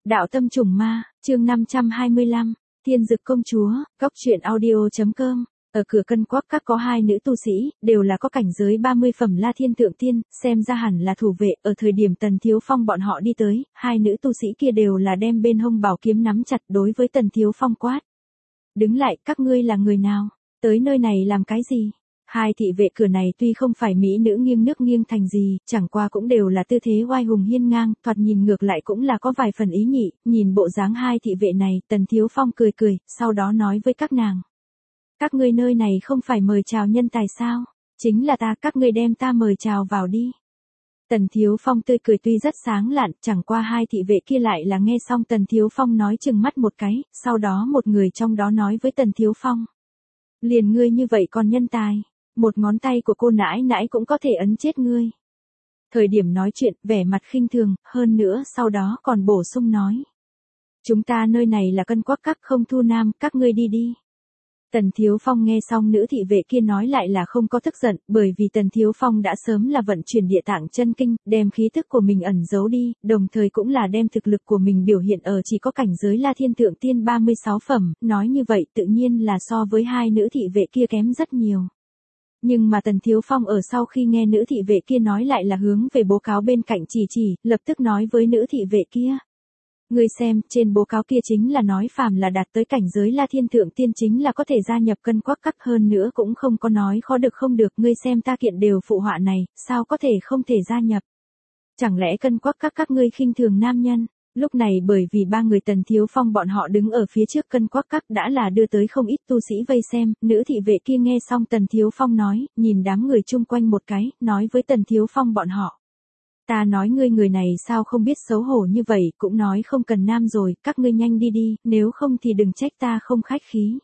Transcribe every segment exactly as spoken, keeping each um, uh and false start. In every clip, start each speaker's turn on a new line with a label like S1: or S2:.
S1: Đạo tâm trùng ma, chương năm trăm hai mươi lăm, Thiên Dực công chúa, góc truyện audio.com. Ở cửa Cân Quắc Các có hai nữ tu sĩ, đều là có cảnh giới ba mươi phẩm La Thiên Thượng Tiên, xem ra hẳn là thủ vệ. Ở thời điểm Tần Thiếu Phong bọn họ đi tới, hai nữ tu sĩ kia đều là đem bên hông bảo kiếm nắm chặt đối với Tần Thiếu Phong quát. Đứng lại, các ngươi là người nào? Tới nơi này làm cái gì? Hai thị vệ cửa này tuy không phải mỹ nữ nghiêng nước nghiêng thành gì, chẳng qua cũng đều là tư thế oai hùng hiên ngang, thoạt nhìn ngược lại cũng là có vài phần ý nhị, nhìn bộ dáng hai thị vệ này, Tần Thiếu Phong cười cười, sau đó nói với các nàng. Các ngươi nơi này không phải mời chào nhân tài sao? Chính là ta, các ngươi đem ta mời chào vào đi. Tần Thiếu Phong tươi cười tuy rất sáng lạn, chẳng qua hai thị vệ kia lại là nghe xong Tần Thiếu Phong nói chừng mắt một cái, sau đó một người trong đó nói với Tần Thiếu Phong. Liền ngươi như vậy còn nhân tài. Một ngón tay của cô nãi nãi cũng có thể ấn chết ngươi. Thời điểm nói chuyện, vẻ mặt khinh thường, hơn nữa sau đó còn bổ sung nói. Chúng ta nơi này là Cân Quắc Các không thu nam, các ngươi đi đi. Tần Thiếu Phong nghe xong nữ thị vệ kia nói lại là không có tức giận, bởi vì Tần Thiếu Phong đã sớm là vận chuyển địa tạng chân kinh, đem khí tức của mình ẩn giấu đi, đồng thời cũng là đem thực lực của mình biểu hiện ở chỉ có cảnh giới La Thiên Thượng Tiên ba mươi sáu phẩm, nói như vậy tự nhiên là so với hai nữ thị vệ kia kém rất nhiều. Nhưng mà Tần Thiếu Phong ở sau khi nghe nữ thị vệ kia nói lại là hướng về bố cáo bên cạnh chỉ chỉ, lập tức nói với nữ thị vệ kia. Ngươi xem, trên bố cáo kia chính là nói phàm là đạt tới cảnh giới La Thiên Thượng Tiên chính là có thể gia nhập Cân Quắc Các, hơn nữa cũng không có nói khó được không được, ngươi xem ta kiện đều phụ họa này, sao có thể không thể gia nhập. Chẳng lẽ Cân Quắc Các các ngươi khinh thường nam nhân? Lúc này bởi vì ba người Tần Thiếu Phong bọn họ đứng ở phía trước Cân Quắc Các đã là đưa tới không ít tu sĩ vây xem, nữ thị vệ kia nghe xong Tần Thiếu Phong nói, nhìn đám người chung quanh một cái, nói với Tần Thiếu Phong bọn họ. Ta nói ngươi người này sao không biết xấu hổ như vậy, cũng nói không cần nam rồi, các ngươi nhanh đi đi, nếu không thì đừng trách ta không khách khí.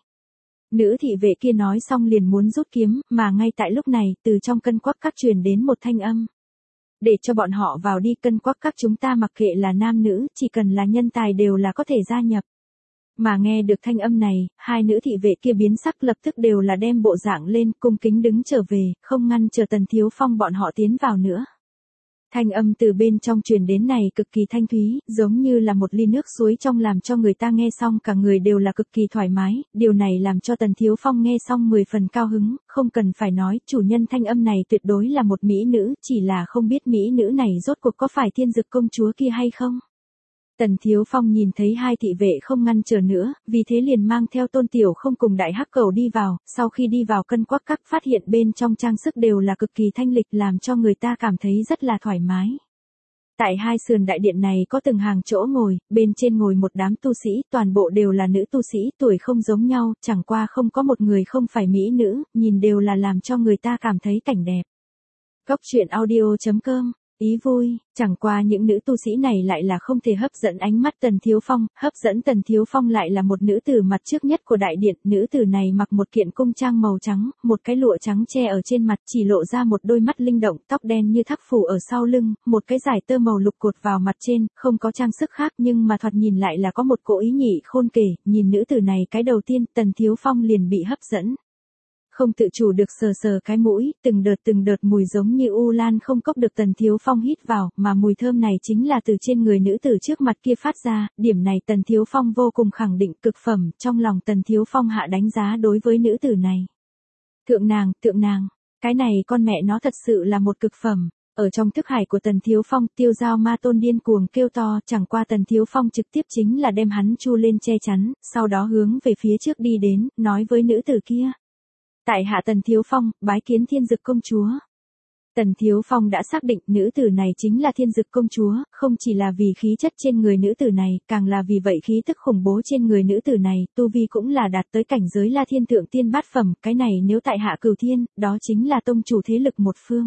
S1: Nữ thị vệ kia nói xong liền muốn rút kiếm, mà ngay tại lúc này, từ trong Cân Quắc Các truyền đến một thanh âm. Để cho bọn họ vào đi, Cân Quắc Các chúng ta mặc kệ là nam nữ, chỉ cần là nhân tài đều là có thể gia nhập. Mà nghe được thanh âm này, hai nữ thị vệ kia biến sắc lập tức đều là đem bộ dạng lên, cung kính đứng trở về, không ngăn chờ Tần Thiếu Phong bọn họ tiến vào nữa. Thanh âm từ bên trong truyền đến này cực kỳ thanh thúy, giống như là một ly nước suối trong, làm cho người ta nghe xong cả người đều là cực kỳ thoải mái, điều này làm cho Tần Thiếu Phong nghe xong mười phần cao hứng, không cần phải nói, chủ nhân thanh âm này tuyệt đối là một mỹ nữ, chỉ là không biết mỹ nữ này rốt cuộc có phải Thiên Dực công chúa kia hay không. Tần Thiếu Phong nhìn thấy hai thị vệ không ngăn chờ nữa, vì thế liền mang theo Tôn Tiểu Không cùng Đại Hắc Cẩu đi vào, sau khi đi vào Cân Quắc Các phát hiện bên trong trang sức đều là cực kỳ thanh lịch, làm cho người ta cảm thấy rất là thoải mái. Tại hai sườn đại điện này có từng hàng chỗ ngồi, bên trên ngồi một đám tu sĩ, toàn bộ đều là nữ tu sĩ, tuổi không giống nhau, chẳng qua không có một người không phải mỹ nữ, nhìn đều là làm cho người ta cảm thấy cảnh đẹp. Góc truyện audio.com. Ý vui, chẳng qua những nữ tu sĩ này lại là không thể hấp dẫn ánh mắt Tần Thiếu Phong, hấp dẫn Tần Thiếu Phong lại là một nữ tử mặt trước nhất của đại điện, nữ tử này mặc một kiện cung trang màu trắng, một cái lụa trắng che ở trên mặt, chỉ lộ ra một đôi mắt linh động, tóc đen như thác phủ ở sau lưng, một cái giải tơ màu lục cột vào mặt trên, không có trang sức khác nhưng mà thoạt nhìn lại là có một cỗ ý nhị khôn kể, nhìn nữ tử này cái đầu tiên, Tần Thiếu Phong liền bị hấp dẫn. Không tự chủ được sờ sờ cái mũi, từng đợt từng đợt mùi giống như u lan không cốc được Tần Thiếu Phong hít vào, mà mùi thơm này chính là từ trên người nữ tử trước mặt kia phát ra, điểm này Tần Thiếu Phong vô cùng khẳng định cực phẩm, trong lòng Tần Thiếu Phong hạ đánh giá đối với nữ tử này. Thượng nàng, thượng nàng, cái này con mẹ nó thật sự là một cực phẩm. Ở trong thức hải của Tần Thiếu Phong, Tiêu Giao Ma Tôn điên cuồng kêu to, chẳng qua Tần Thiếu Phong trực tiếp chính là đem hắn chu lên che chắn, sau đó hướng về phía trước đi đến, nói với nữ tử kia. Tại hạ Tần Thiếu Phong, bái kiến Thiên Dực công chúa. Tần Thiếu Phong đã xác định nữ tử này chính là Thiên Dực công chúa, không chỉ là vì khí chất trên người nữ tử này, càng là vì vậy khí tức khủng bố trên người nữ tử này, tu vi cũng là đạt tới cảnh giới La Thiên Thượng Tiên bát phẩm, cái này nếu tại hạ Cửu Thiên, đó chính là tông chủ thế lực một phương.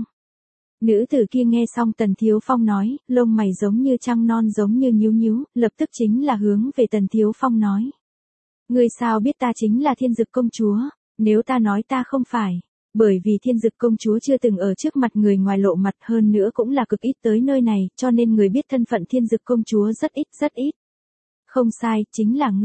S1: Nữ tử kia nghe xong Tần Thiếu Phong nói, lông mày giống như trăng non giống như nhíu nhíu, lập tức chính là hướng về Tần Thiếu Phong nói. Ngươi sao biết ta chính là Thiên Dực công chúa? Nếu ta nói ta không phải, bởi vì Thiên Dực công chúa chưa từng ở trước mặt người ngoài lộ mặt, hơn nữa cũng là cực ít tới nơi này, cho nên người biết thân phận Thiên Dực công chúa rất ít rất ít. Không sai, chính là ngươi.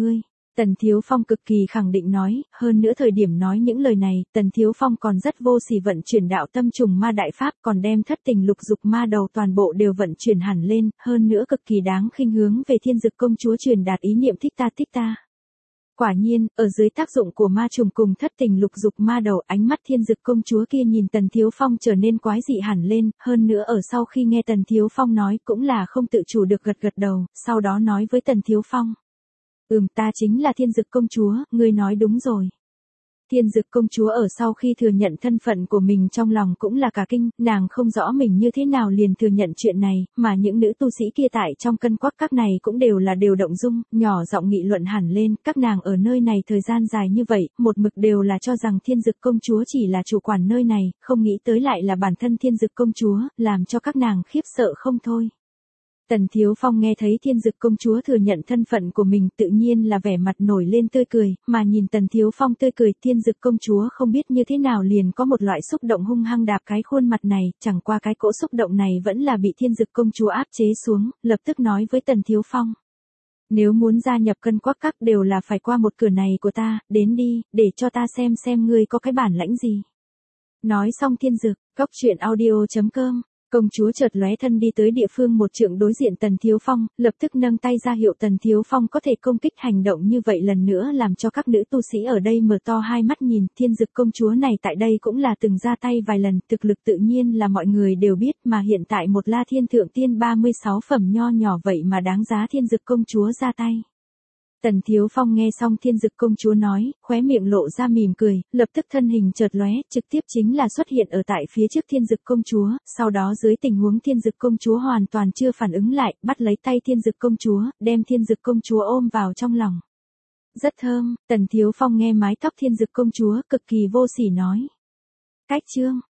S1: Tần Thiếu Phong cực kỳ khẳng định nói, hơn nữa thời điểm nói những lời này, Tần Thiếu Phong còn rất vô sỉ vận chuyển đạo tâm trùng ma đại pháp, còn đem thất tình lục dục ma đầu toàn bộ đều vận chuyển hẳn lên, hơn nữa cực kỳ đáng khinh hướng về Thiên Dực công chúa truyền đạt ý niệm thích ta thích ta. Quả nhiên, ở dưới tác dụng của ma trùng cùng thất tình lục dục ma đầu, ánh mắt Thiên Dực công chúa kia nhìn Tần Thiếu Phong trở nên quái dị hẳn lên, hơn nữa ở sau khi nghe Tần Thiếu Phong nói cũng là không tự chủ được gật gật đầu, sau đó nói với Tần Thiếu Phong. Ừm, ta chính là Thiên Dực công chúa, ngươi nói đúng rồi. Thiên Dực công chúa ở sau khi thừa nhận thân phận của mình trong lòng cũng là cả kinh, nàng không rõ mình như thế nào liền thừa nhận chuyện này, mà những nữ tu sĩ kia tại trong cân quắc các này cũng đều là đều động dung, nhỏ giọng nghị luận hẳn lên, các nàng ở nơi này thời gian dài như vậy, một mực đều là cho rằng Thiên Dực công chúa chỉ là chủ quản nơi này, không nghĩ tới lại là bản thân Thiên Dực công chúa, làm cho các nàng khiếp sợ không thôi. Tần Thiếu Phong nghe thấy Thiên Dực công chúa thừa nhận thân phận của mình tự nhiên là vẻ mặt nổi lên tươi cười, mà nhìn Tần Thiếu Phong tươi cười, Thiên Dực công chúa không biết như thế nào liền có một loại xúc động hung hăng đạp cái khuôn mặt này, chẳng qua cái cỗ xúc động này vẫn là bị Thiên Dực công chúa áp chế xuống, lập tức nói với Tần Thiếu Phong. Nếu muốn gia nhập cân quắc các đều là phải qua một cửa này của ta, đến đi, để cho ta xem xem ngươi có cái bản lãnh gì. Nói xong Thiên Dực, cốc truyện audio chấm com. Công chúa chợt lóe thân đi tới địa phương một trượng đối diện Tần Thiếu Phong, lập tức nâng tay ra hiệu Tần Thiếu Phong có thể công kích, hành động như vậy lần nữa làm cho các nữ tu sĩ ở đây mở to hai mắt nhìn, Thiên Dực công chúa này tại đây cũng là từng ra tay vài lần, thực lực tự nhiên là mọi người đều biết, mà hiện tại một La Thiên Thượng Tiên ba mươi sáu phẩm nho nhỏ vậy mà đáng giá Thiên Dực công chúa ra tay. Tần Thiếu Phong nghe xong Thiên Dực công chúa nói, khóe miệng lộ ra mỉm cười, lập tức thân hình chợt lóe, trực tiếp chính là xuất hiện ở tại phía trước Thiên Dực công chúa, sau đó dưới tình huống Thiên Dực công chúa hoàn toàn chưa phản ứng lại, bắt lấy tay Thiên Dực công chúa, đem Thiên Dực công chúa ôm vào trong lòng. Rất thơm, Tần Thiếu Phong nghe mái tóc Thiên Dực công chúa cực kỳ vô sỉ nói. Cách chương